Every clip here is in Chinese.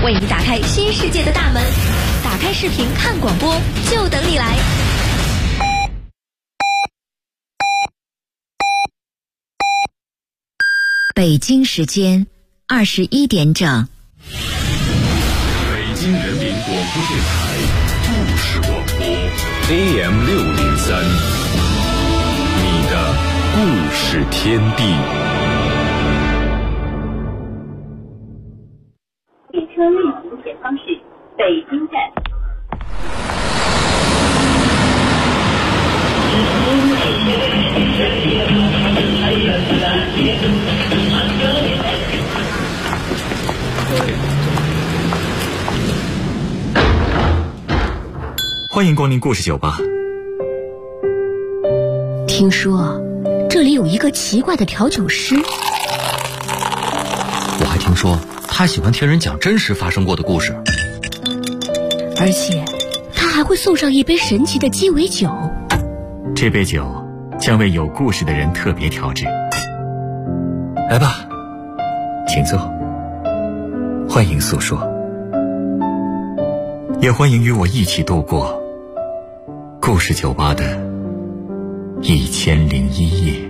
为你打开新世界的大门。打开视频看广播，就等你来。 北京时间21点整。 北京人民广播电台故事广播 AM603，你的故事天地。 列车运行前方是北京站。 欢迎光临故事酒吧。 听说这里有一个奇怪的调酒师， 我还听说他喜欢听人讲真实发生过的故事， 而且他还会送上一杯神奇的鸡尾酒。 这杯酒将为有故事的人特别调制。来吧，请坐，欢迎诉说，也欢迎与我一起度过故事酒吧的1001夜。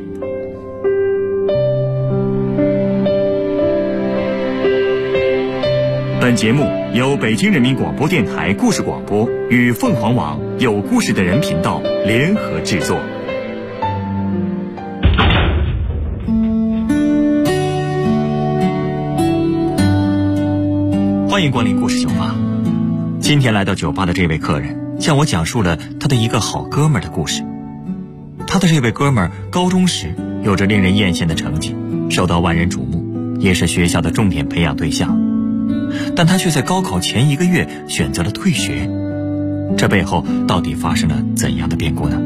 本节目由北京人民广播电台故事广播与凤凰网有故事的人频道联合制作。欢迎光临故事酒吧。今天来到酒吧的这位客人向我讲述了他的一个好哥们儿的故事。他的这位哥们儿高中时有着令人艳羡的成绩，受到万人瞩目，也是学校的重点培养对象。但他却在高考前1个月选择了退学，这背后到底发生了怎样的变故呢？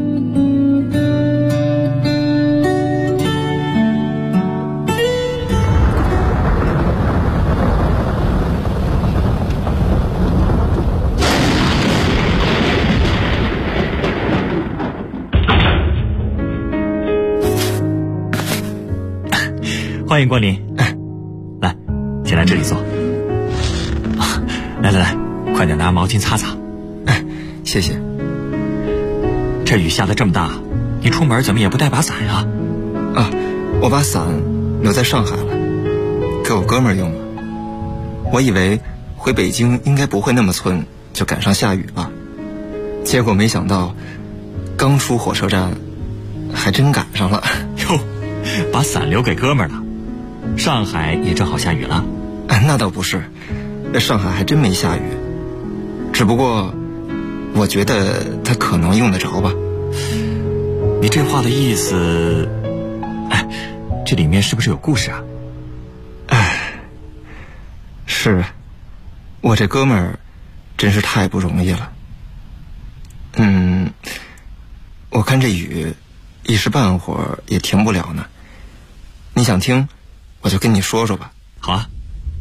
欢迎光临，来，先来这里坐。来，快点拿毛巾擦擦。 谢谢。 这雨下得这么大，你出门怎么也不带把伞呀？ 我把伞留在上海了，给我哥们儿用了。我以为回北京应该不会那么寸，就赶上下雨了。结果没想到，刚出火车站，还真赶上了。 哟，把伞留给哥们儿了。上海也正好下雨了。 那倒不是。上海还真没下雨，只不过我觉得他可能用得着吧。 你这话的意思，这里面是不是有故事啊？ 是，我这哥们儿真是太不容易了。我看这雨一时半会儿也停不了呢。你想听，我就跟你说说吧。 好啊。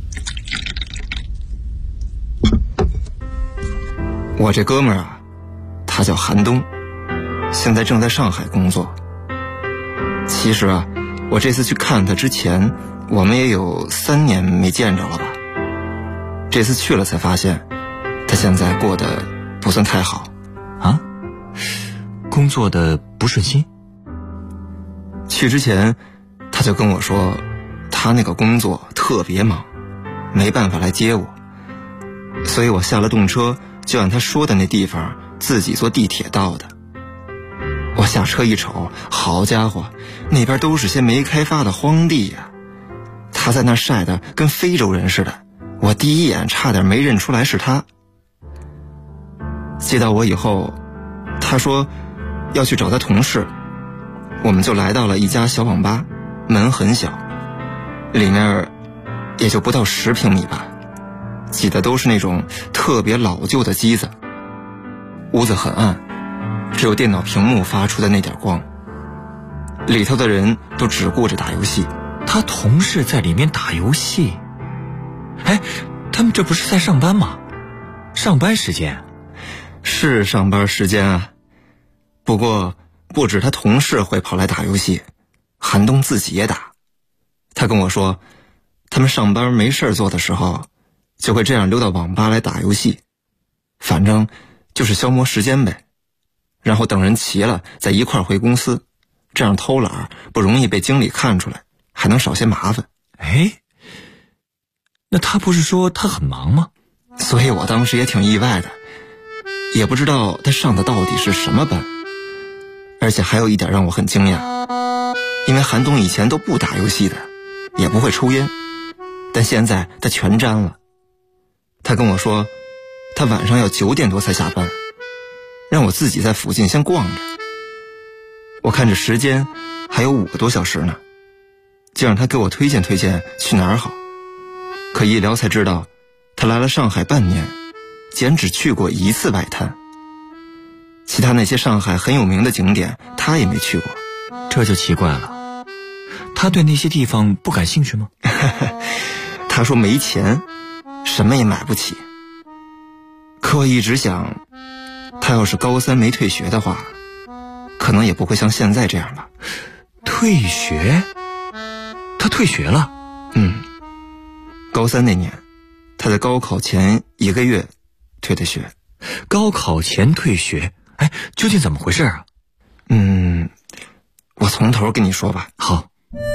我这哥们儿啊，他叫韩东，现在正在上海工作。其实啊，我这次去看他之前，我们也有3年没见着了吧。这次去了才发现，他现在过得不算太好。 啊？工作的不顺心？ 去之前，他就跟我说，他那个工作特别忙，没办法来接我，所以我下了动车就按他说的那地方自己坐地铁到的。我下车一瞅，好家伙，那边都是些没开发的荒地呀。他在那晒得跟非洲人似的，我第一眼差点没认出来是他。接到我以后，他说要去找他同事，我们就来到了一家小网吧，门很小，里面也就不到10平米吧，挤的都是那种特别老旧的机子，屋子很暗，只有电脑屏幕发出的那点光，里头的人都只顾着打游戏。 他同事在里面打游戏？他们这不是在上班吗？上班时间？ 是上班时间啊，不过不止他同事会跑来打游戏，韩东自己也打。他跟我说，他们上班没事做的时候， 就会这样溜到网吧来打游戏，反正就是消磨时间呗。然后等人齐了再一块回公司，这样偷懒不容易被经理看出来，还能少些麻烦。 哎，那他不是说他很忙吗？ 所以我当时也挺意外的，也不知道他上的到底是什么班。而且还有一点让我很惊讶，因为韩东以前都不打游戏的，也不会抽烟，但现在他全沾了。他跟我说他晚上要9点多才下班，让我自己在附近先逛着。我看着时间还有5个多小时呢，就让他给我推荐推荐去哪儿好。可一聊才知道，他来了上海半年，竟然只去过1次外滩，其他那些上海很有名的景点他也没去过。 这就奇怪了，他对那些地方不感兴趣吗？ 他说没钱，什么也买不起。可我一直想，他要是高3没退学的话，可能也不会像现在这样吧。 退学？他退学了？ 高3那年，他在高考前1个月退的学。 高考前退学？哎，究竟怎么回事啊？ 我从头跟你说吧。 好。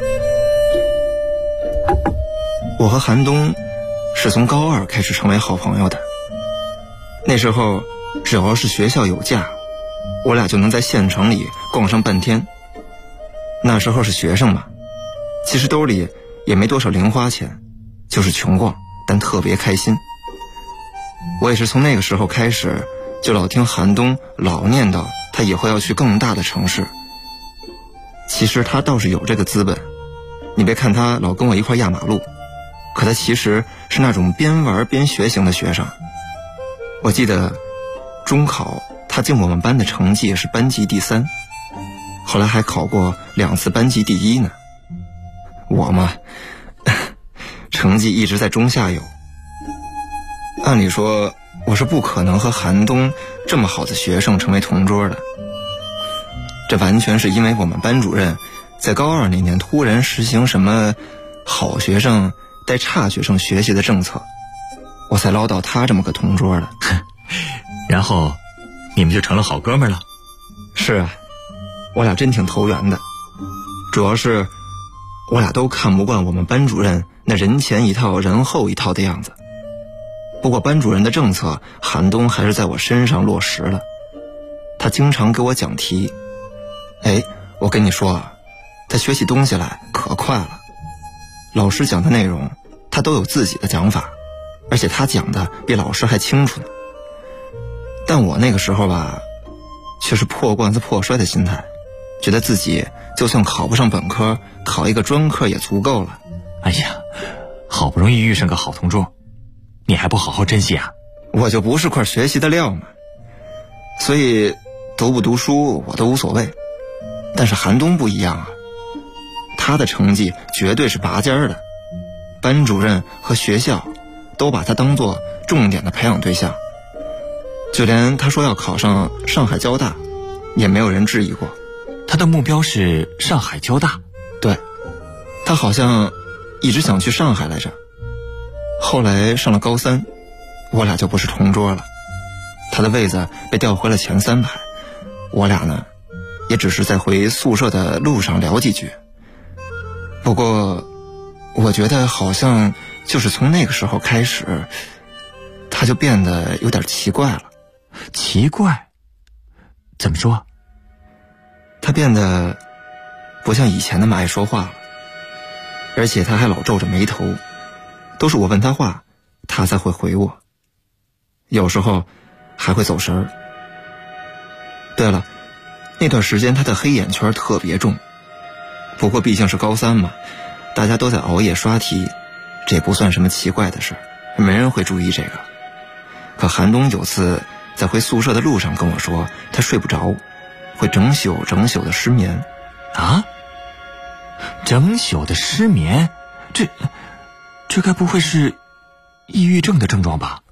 我和韩东是从高2开始成为好朋友的。那时候只要是学校有假，我俩就能在县城里逛上半天。那时候是学生嘛，其实兜里也没多少零花钱，就是穷逛，但特别开心。我也是从那个时候开始，就老听韩东老念叨他以后要去更大的城市。其实他倒是有这个资本，你别看他老跟我一块压马路，可他其实是那种边玩边学型的学生。我记得中考他进我们班的成绩是班级第3，后来还考过2次班级第1呢。我嘛，成绩一直在中下游。按理说我是不可能和韩东这么好的学生成为同桌的，这完全是因为我们班主任在高2那年突然实行什么好学生带差学生学习的政策，我才捞到他这么个同桌的。 然后你们就成了好哥们了？ 是啊，我俩真挺投缘的。主要是我俩都看不惯我们班主任那人前一套人后一套的样子。不过班主任的政策韩东还是在我身上落实了。他经常给我讲题，我跟你说啊，他学起东西来可快了。老师讲的内容他都有自己的讲法，而且他讲的比老师还清楚呢。但我那个时候吧，却是破罐子破摔的心态，觉得自己就算考不上本科，考一个专科也足够了。 哎呀，好不容易遇上个好同桌，你还不好好珍惜啊？ 我就不是块学习的料嘛，所以读不读书我都无所谓。但是韩东不一样啊，他的成绩绝对是拔尖的，班主任和学校都把他当作重点的培养对象，就连他说要考上上海交大也没有人质疑过。 他的目标是上海交大？ 对，他好像一直想去上海来着。后来上了高3，我俩就不是同桌了，他的位子被调回了前3排，我俩呢也只是在回宿舍的路上聊几句。不过我觉得好像就是从那个时候开始，他就变得有点奇怪了。 奇怪？怎么说？ 他变得不像以前那么爱说话了，而且他还老皱着眉头，都是我问他话他才会回我，有时候还会走神儿。对了，那段时间他的黑眼圈特别重，不过毕竟是高3嘛，大家都在熬夜刷题，这不算什么奇怪的事，没人会注意这个。可韩东有次在回宿舍的路上跟我说，他睡不着，会整宿的失眠。 啊？整宿的失眠？这该不会是抑郁症的症状吧？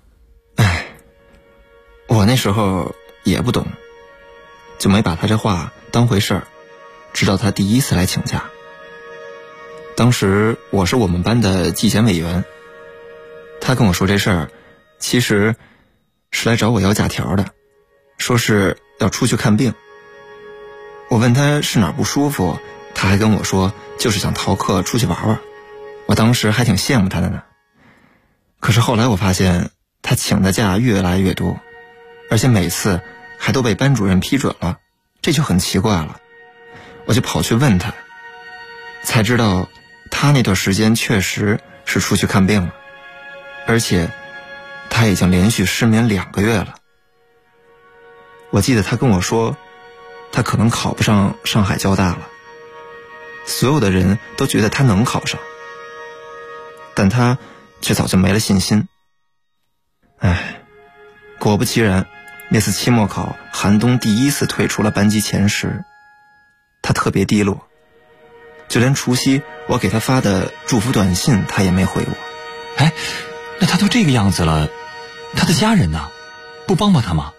我那时候也不懂，就没把他这话当回事儿，直到他第1次来请假。当时我是我们班的纪检委员，他他跟我说这事儿，其实是来找我要假条的，说是要出去看病。我问他是哪儿不舒服，他还跟我说就是想逃课出去玩玩。我当时还挺羡慕他的呢。可是后来我发现他请的假越来越多，而且每次还都被班主任批准了，这就很奇怪了。我就跑去问他，才知道他那段时间确实是出去看病了，而且他已经连续失眠2个月了。我记得他跟我说，他可能考不上上海交大了，所有的人都觉得他能考上，但他却早就没了信心。果不其然，那次期末考，韩东第一次退出了班级前10，他特别低落，就连除夕我给他发的祝福短信他也没回我。 那他都这个样子了，他的家人呢？不帮帮他吗？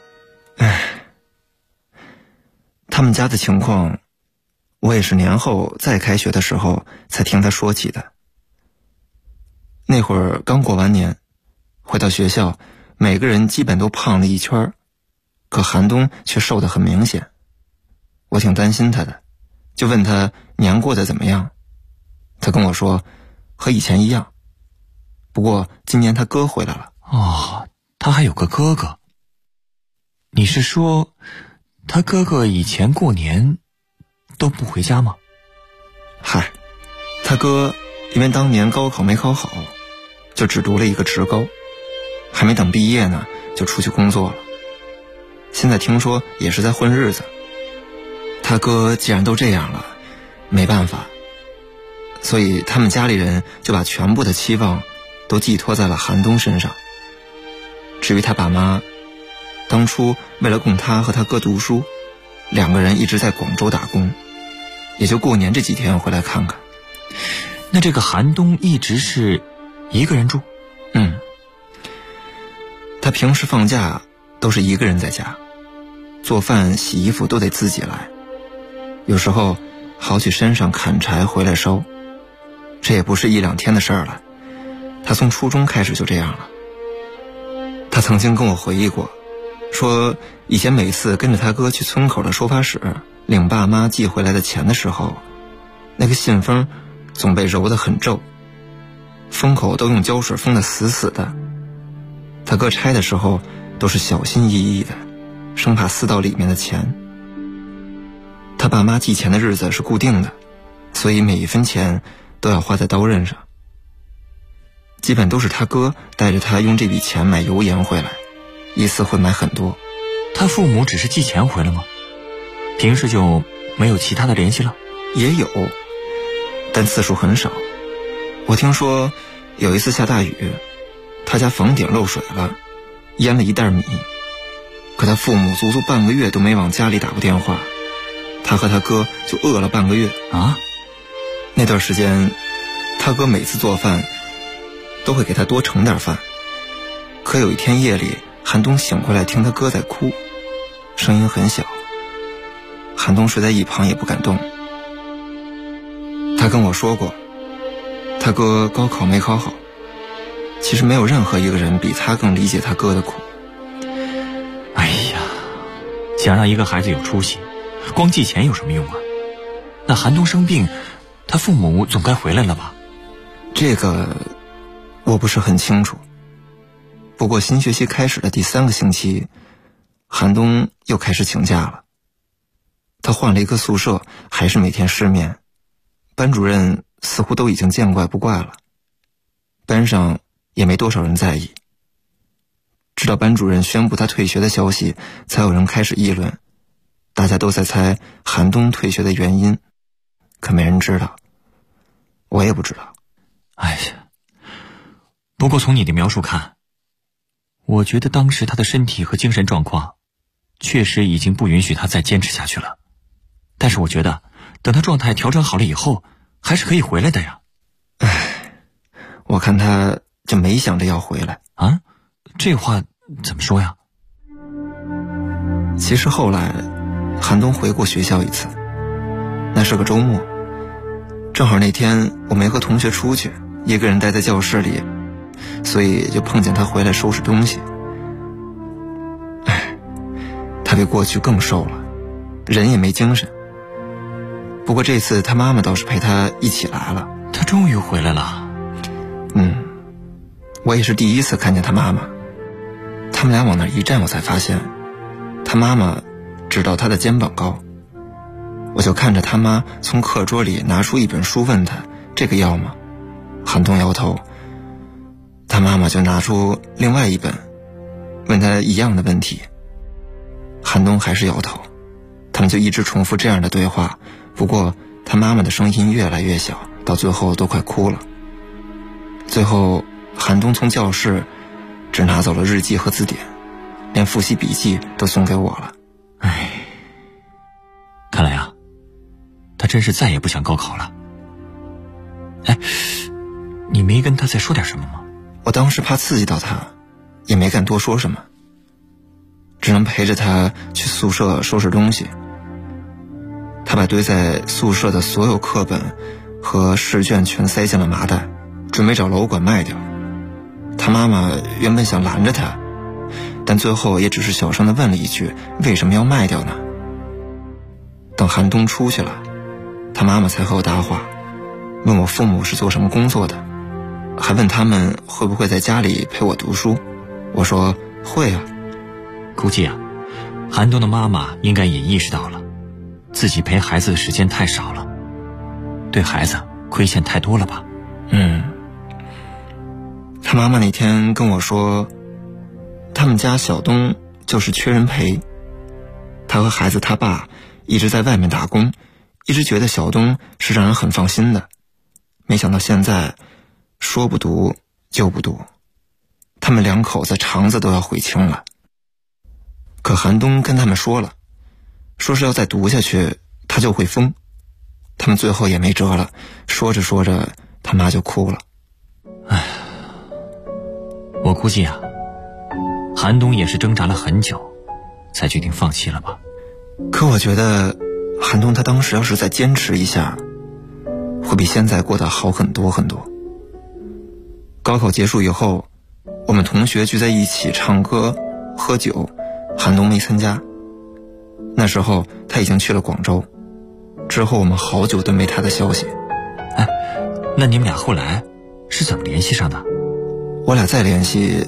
他们家的情况，我也是年后再开学的时候才听他说起的。那会儿刚过完年，回到学校，每个人基本都胖了一圈，可韩东却瘦得很明显。我挺担心他的，就问他年过得怎么样。他跟我说和以前一样，不过今年他哥回来了。 哦，他还有个哥哥。你是说他哥哥以前过年都不回家吗？ 他哥因为当年高考没考好，就只读了一个职高，还没等毕业呢就出去工作了。现在听说也是在混日子。他哥既然都这样了，没办法，所以他们家里人就把全部的期望都寄托在了韩东身上。至于他爸妈，当初为了供他和他哥读书，2个人一直在广州打工，也就过年这几天回来看看。 那这个韩东一直是一个人住？ 他平时放假都是一个人在家，做饭洗衣服都得自己来，有时候好去山上砍柴回来烧。这也不是1-2天的事儿了，他从初中开始就这样了。他曾经跟我回忆过，说以前每次跟着他哥去村口的收发室领爸妈寄回来的钱的时候，那个信封总被揉得很皱，封口都用胶水封得死死的。他哥拆的时候都是小心翼翼的，生怕撕到里面的钱。他爸妈寄钱的日子是固定的，所以每一分钱都要花在刀刃上。基本都是他哥带着他用这笔钱买油盐回来，一次会买很多。 他父母只是寄钱回来吗？平时就没有其他的联系了？ 也有，但次数很少。我听说有一次下大雨，他家房顶漏水了，淹了一袋米，可他父母足足半个月都没往家里打过电话，他和他哥就饿了半个月啊。 那段时间他哥每次做饭都会给他多盛点饭，可有一天夜里，韩东醒过来听他哥在哭，声音很小。韩东睡在一旁也不敢动。他跟我说过，他哥高考没考好，其实没有任何一个人比他更理解他哥的苦。 哎呀，想让一个孩子有出息，光寄钱有什么用啊？那韩东生病，他父母总该回来了吧？ 这个我不是很清楚。不过新学期开始的第3个星期，韩东又开始请假了。他换了一个宿舍，还是每天失眠。班主任似乎都已经见怪不怪了，班上也没多少人在意。直到班主任宣布他退学的消息，才有人开始议论，大家都在猜韩东退学的原因，可没人知道，我也不知道。 哎呀，不过从你的描述看，我觉得当时他的身体和精神状况确实已经不允许他再坚持下去了。但是我觉得等他状态调整好了以后，还是可以回来的呀。 我看他就没想着要回来啊？这话怎么说呀？ 其实后来韩东回过学校一次，那是个周末，正好那天我没和同学出去，一个人待在教室里， 所以就碰见他回来收拾东西。他比过去更瘦了，人也没精神。不过这次他妈妈倒是陪他一起来了。 他终于回来了。 我也是第一次看见他妈妈。他们俩往那一站，我才发现他妈妈只到他的肩膀高。我就看着他妈从课桌里拿出一本书，问他这个要吗？韩东摇头。他妈妈就拿出另外一本，问他一样的问题。韩东还是摇头。他们就一直重复这样的对话，不过他妈妈的声音越来越小，到最后都快哭了。最后韩东从教室只拿走了日记和字典，连复习笔记都送给我了。 看来啊，他真是再也不想高考了。你没跟他再说点什么吗？ 我当时怕刺激到他，也没敢多说什么，只能陪着他去宿舍收拾东西。他把堆在宿舍的所有课本和试卷全塞进了麻袋，准备找楼管卖掉。他妈妈原本想拦着他，但最后也只是小声地问了一句，为什么要卖掉呢？等韩东出去了，他妈妈才和我搭话，问我父母是做什么工作的，还问他们会不会在家里陪我读书。我说会啊。 估计啊，韩东的妈妈应该也意识到了自己陪孩子的时间太少了，对孩子亏欠太多了吧。 他妈妈那天跟我说，他们家小东就是缺人陪。他和孩子他爸一直在外面打工，一直觉得小东是让人很放心的，没想到现在说不读就不读，他们两口子肠子都要悔青了。可韩东跟他们说了，说是要再读下去他就会疯。他们最后也没辙了，说着说着他妈就哭了。 我估计啊，韩东也是挣扎了很久才决定放弃了吧。 可我觉得韩东他当时要是再坚持一下，会比现在过得好很多很多。高考结束以后，我们同学聚在一起唱歌喝酒，韩东没参加。那时候他已经去了广州，之后我们好久都没他的消息。 那你们俩后来是怎么联系上的？ 我俩再联系，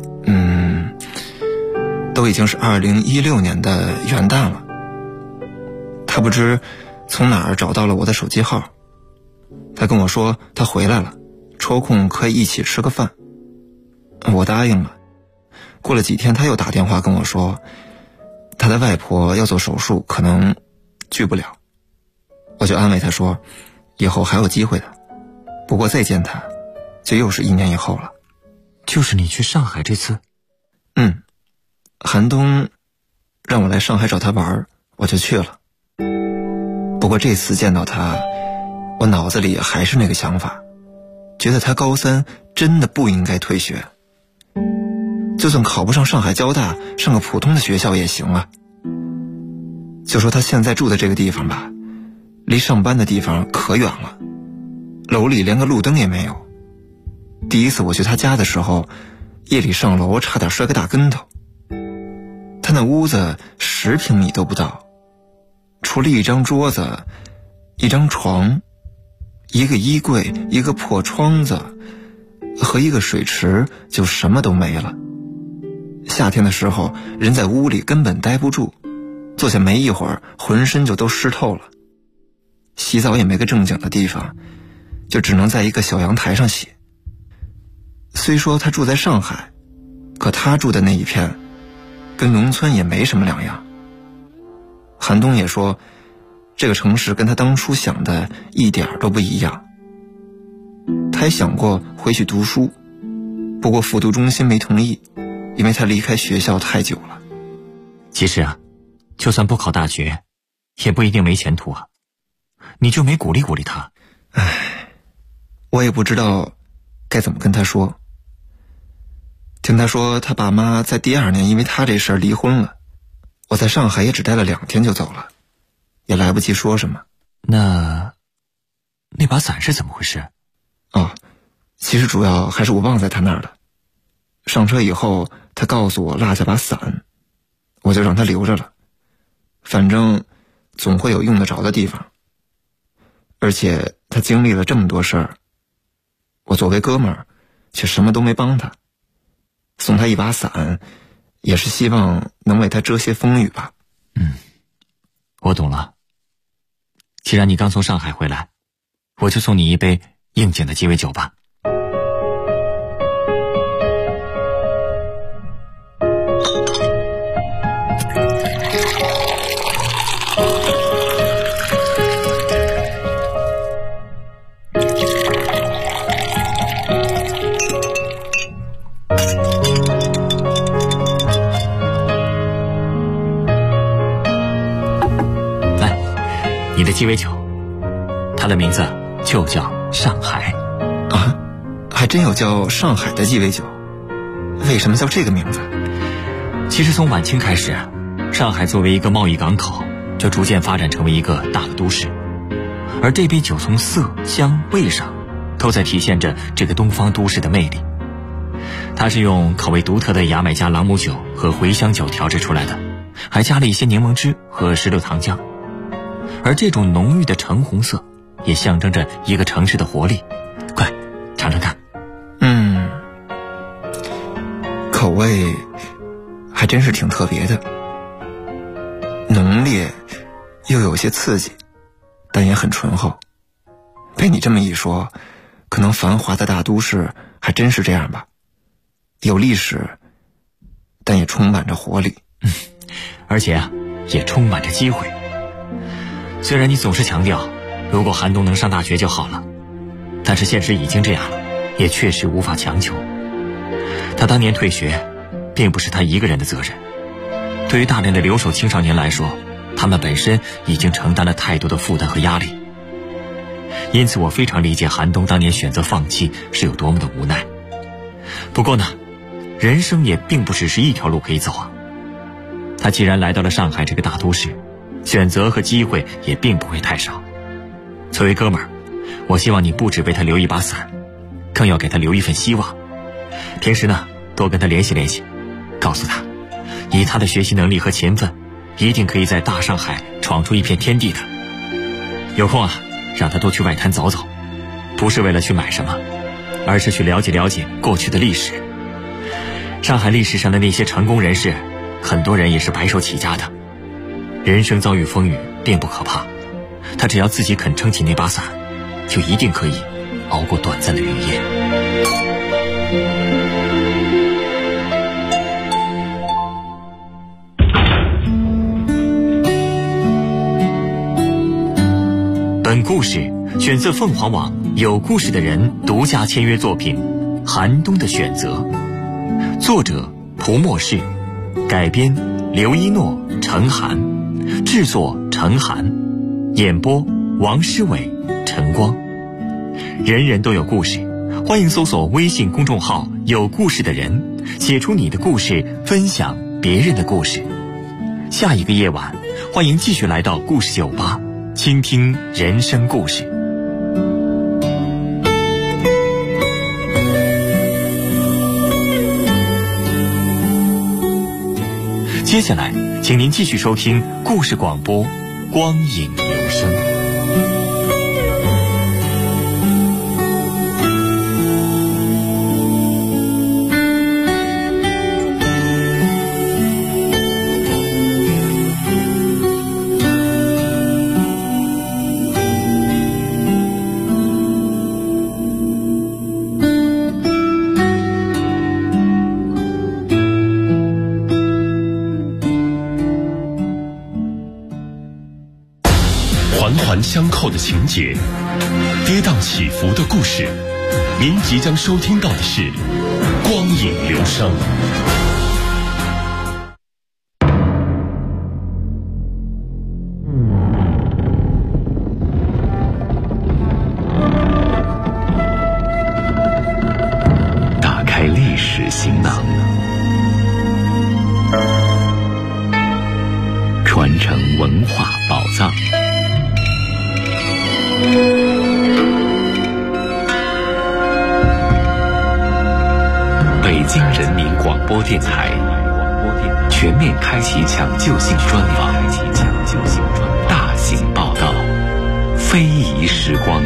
都已经是2016年的元旦了。他不知从哪儿找到了我的手机号，他跟我说他回来了，抽空可以一起吃个饭。我答应了。过了几天他又打电话跟我说，他的外婆要做手术，可能去不了。我就安慰他说，以后还有机会的，不过再见他就又是1年以后了。 就是你去上海这次？ 韩东让我来上海找他玩，我就去了。不过这次见到他，我脑子里还是那个想法，觉得他高3真的不应该退学，就算考不上上海交大，上个普通的学校也行啊。就说他现在住的这个地方吧，离上班的地方可远了，楼里连个路灯也没有。第一次我去他家的时候，夜里上楼差点摔个大跟头。他那屋子10平米都不到，除了一张桌子、一张床、一个衣柜、一个破窗子和一个水池，就什么都没了。夏天的时候，人在屋里根本待不住，坐下没一会儿，浑身就都湿透了。洗澡也没个正经的地方，就只能在一个小阳台上洗。虽说他住在上海，可他住的那一片跟农村也没什么两样。韩东也说，这个城市跟他当初想的一点都不一样。他还想过回去读书，不过复读中心没同意，因为他离开学校太久了。 其实啊，就算不考大学，也不一定没前途啊。你就没鼓励鼓励他？ 我也不知道该怎么跟他说。听他说他爸妈在第2年因为他这事儿离婚了，我在上海也只待了2天就走了，也来不及说什么。 那把伞是怎么回事？ 其实主要还是我忘在他那儿了。 上车以后，他告诉我落下把伞，我就让他留着了，反正总会有用得着的地方。而且他经历了这么多事儿，我作为哥们儿却什么都没帮他，送他一把伞也是希望能为他遮些风雨吧。 我懂了。既然你刚从上海回来，我就送你一杯应景的鸡尾酒吧。你的鸡尾酒，它的名字就叫上海。 啊，还真有叫上海的鸡尾酒？为什么叫这个名字？ 其实从晚清开始，上海作为一个贸易港口，就逐渐发展成为一个大的都市。而这杯酒从色、香、味上，都在体现着这个东方都市的魅力。它是用口味独特的牙买加朗姆酒和茴香酒调制出来的，还加了一些柠檬汁和石榴糖浆。而这种浓郁的橙红色也象征着一个城市的活力。快尝尝看。 口味还真是挺特别的，浓烈又有些刺激，但也很醇厚。被你这么一说，可能繁华的大都市还真是这样吧，有历史，但也充满着活力。 而且也充满着机会。虽然你总是强调如果寒冬能上大学就好了，但是现实已经这样了，也确实无法强求。他当年退学并不是他一个人的责任，对于大量的留守青少年来说，他们本身已经承担了太多的负担和压力。因此我非常理解寒冬当年选择放弃是有多么的无奈。不过呢，人生也并不只是一条路可以走啊。他既然来到了上海这个大都市，选择和机会也并不会太少。作为哥们儿，我希望你不只为他留一把伞，更要给他留一份希望。平时呢，多跟他联系联系，告诉他，以他的学习能力和勤奋，一定可以在大上海闯出一片天地的。有空让他多去外滩走走，不是为了去买什么，而是去了解了解过去的历史。上海历史上的那些成功人士，很多人也是白手起家的。人生遭遇风雨并不可怕，他只要自己肯撑起那把伞，就一定可以熬过短暂的雨夜。本故事选自凤凰网有故事的人独家签约作品《寒冬的选择》，作者蒲默氏，改编刘一诺、程涵，制作程涵，演播王诗伟、陈光。人人都有故事，欢迎搜索微信公众号有故事的人，写出你的故事，分享别人的故事。下一个夜晚，欢迎继续来到故事酒吧，倾听人生故事。接下来请您继续收听故事广播《光影留声》。 环环相扣的情节，跌宕起伏的故事，您即将收听到的是《光影留声》。打开历史行囊，传承文化宝藏。北京人民播电台，全面开启抢救性专访，大型报道，非遗时光。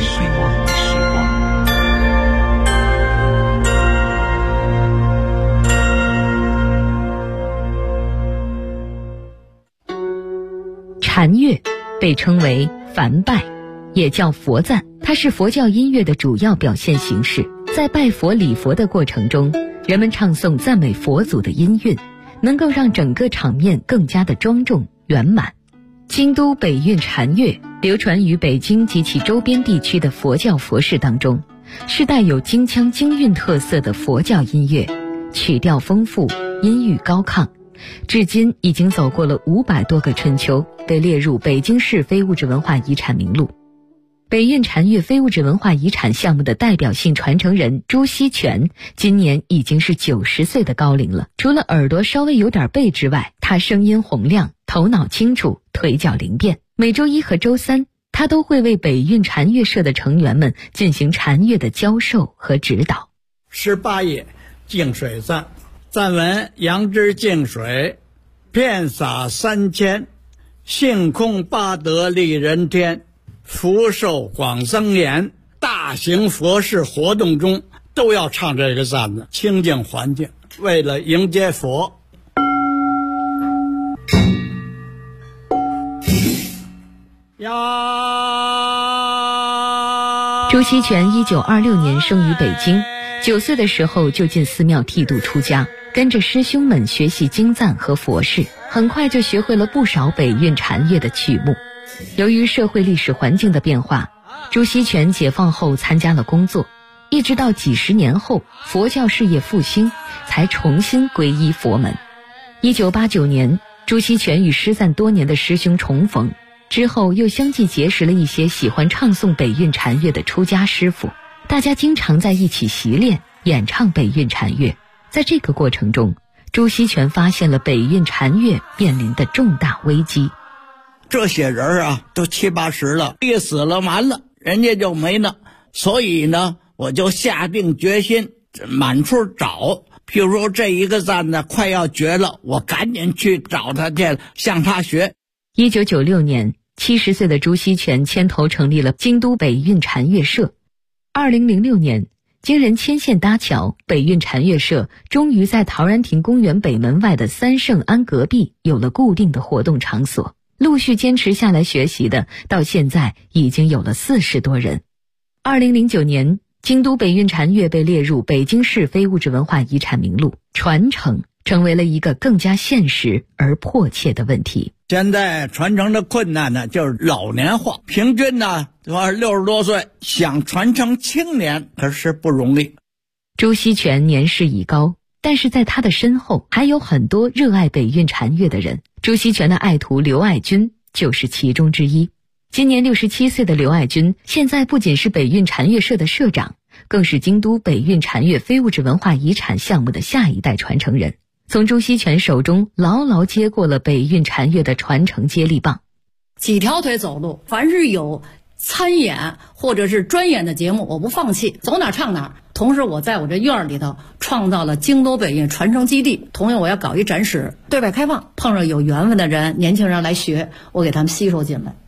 禅乐被称为梵拜，也叫佛赞，它是佛教音乐的主要表现形式。在拜佛礼佛的过程中，人们唱诵赞美佛祖的音韵，能够让整个场面更加的庄重圆满。京都北韵禅乐流传于北京及其周边地区的佛教佛事当中，是带有京腔京韵特色的佛教音乐，曲调丰富，音域高亢，至今已经走过了500多个春秋，被列入北京市非物质文化遗产名录。北韵禅乐非物质文化遗产项目的代表性传承人朱锡全今年已经是90岁的高龄了。除了耳朵稍微有点背之外，他声音洪亮，头脑清楚，腿脚灵便。每周1和周3，他都会为北韵禅乐社的成员们进行禅乐的教授和指导。 18页净水赞，赞文：杨枝净水，遍洒3000，性空八德利人天，福寿广增延。大型佛事活动中都要唱这个赞的，清净环境，为了迎接佛。 朱锡全1926年生于北京，9岁的时候就进寺庙剃度出家，跟着师兄们学习经赞和佛事，很快就学会了不少北韵禅乐的曲目。由于社会历史环境的变化，朱锡全解放后参加了工作，一直到几十年后佛教事业复兴，才重新皈依佛门。1989年，朱锡全与失散多年的师兄重逢，之后又相继结识了一些喜欢唱诵北韵禅乐的出家师傅，大家经常在一起习练演唱北韵禅乐。在这个过程中，朱锡全发现了北韵禅乐面临的重大危机。 这些人啊，都70、80了，一死了完了，人家就没了。所以呢，我就下定决心满处找。譬如说这一个赞呢快要绝了，我赶紧去找他去，向他学。 1996年，70岁的朱锡全牵头成立了京都北韵禅乐社。2006年，经人牵线搭桥，北韵禅乐社终于在陶然亭公园北门外的三圣庵隔壁有了固定的活动场所。陆续坚持下来学习的，到现在已经有了40多人。2009年，京都北韵禅乐被列入北京市非物质文化遗产名录，传承成为了一个更加现实而迫切的问题。 现在传承的困难呢，就是老年化，平均呢60多岁，想传承青年可是不容易。 朱锡全年事已高，但是在他的身后还有很多热爱北韵禅乐的人。朱锡全的爱徒刘爱军就是其中之一。今年67岁的刘爱军，现在不仅是北韵禅乐社的社长，更是京都北韵禅乐非物质文化遗产项目的下一代传承人，从朱锡全手中牢牢接过了北韵禅乐的传承接力棒。 几条腿走路，凡是有参演或者是专演的节目，我不放弃，走哪唱哪。同时我在我这院里头创造了京都北韵传承基地，同样我要搞一展示，对外开放，碰上有缘分的人，年轻人来学，我给他们吸收进来。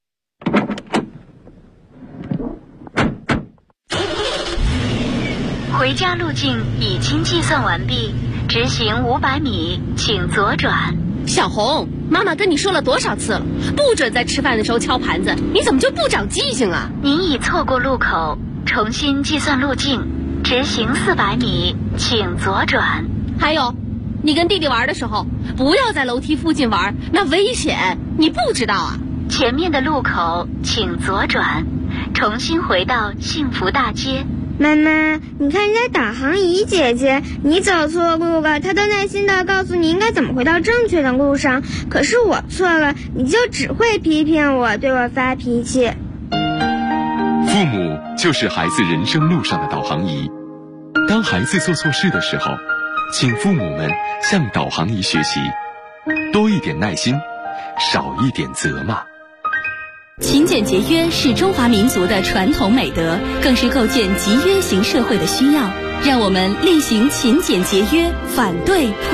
回家路径已经计算完毕，直行500米，请左转。 小红，妈妈跟你说了多少次了，不准在吃饭的时候敲盘子，你怎么就不长记性啊？ 您已错过路口，重新计算路径，直行400米，请左转。 还有，你跟弟弟玩的时候，不要在楼梯附近玩，那危险，你不知道啊？ 前面的路口请左转，重新回到幸福大街。 妈妈，你看人家导航仪姐姐，你走错路了，她都耐心地告诉你应该怎么回到正确的路上，可是我错了，你就只会批评我，对我发脾气。 父母就是孩子人生路上的导航仪，当孩子做错事的时候，请父母们向导航仪学习，多一点耐心，少一点责骂。 勤俭节约是中华民族的传统美德，更是构建集约型社会的需要。 让我们厉行勤俭节约，反对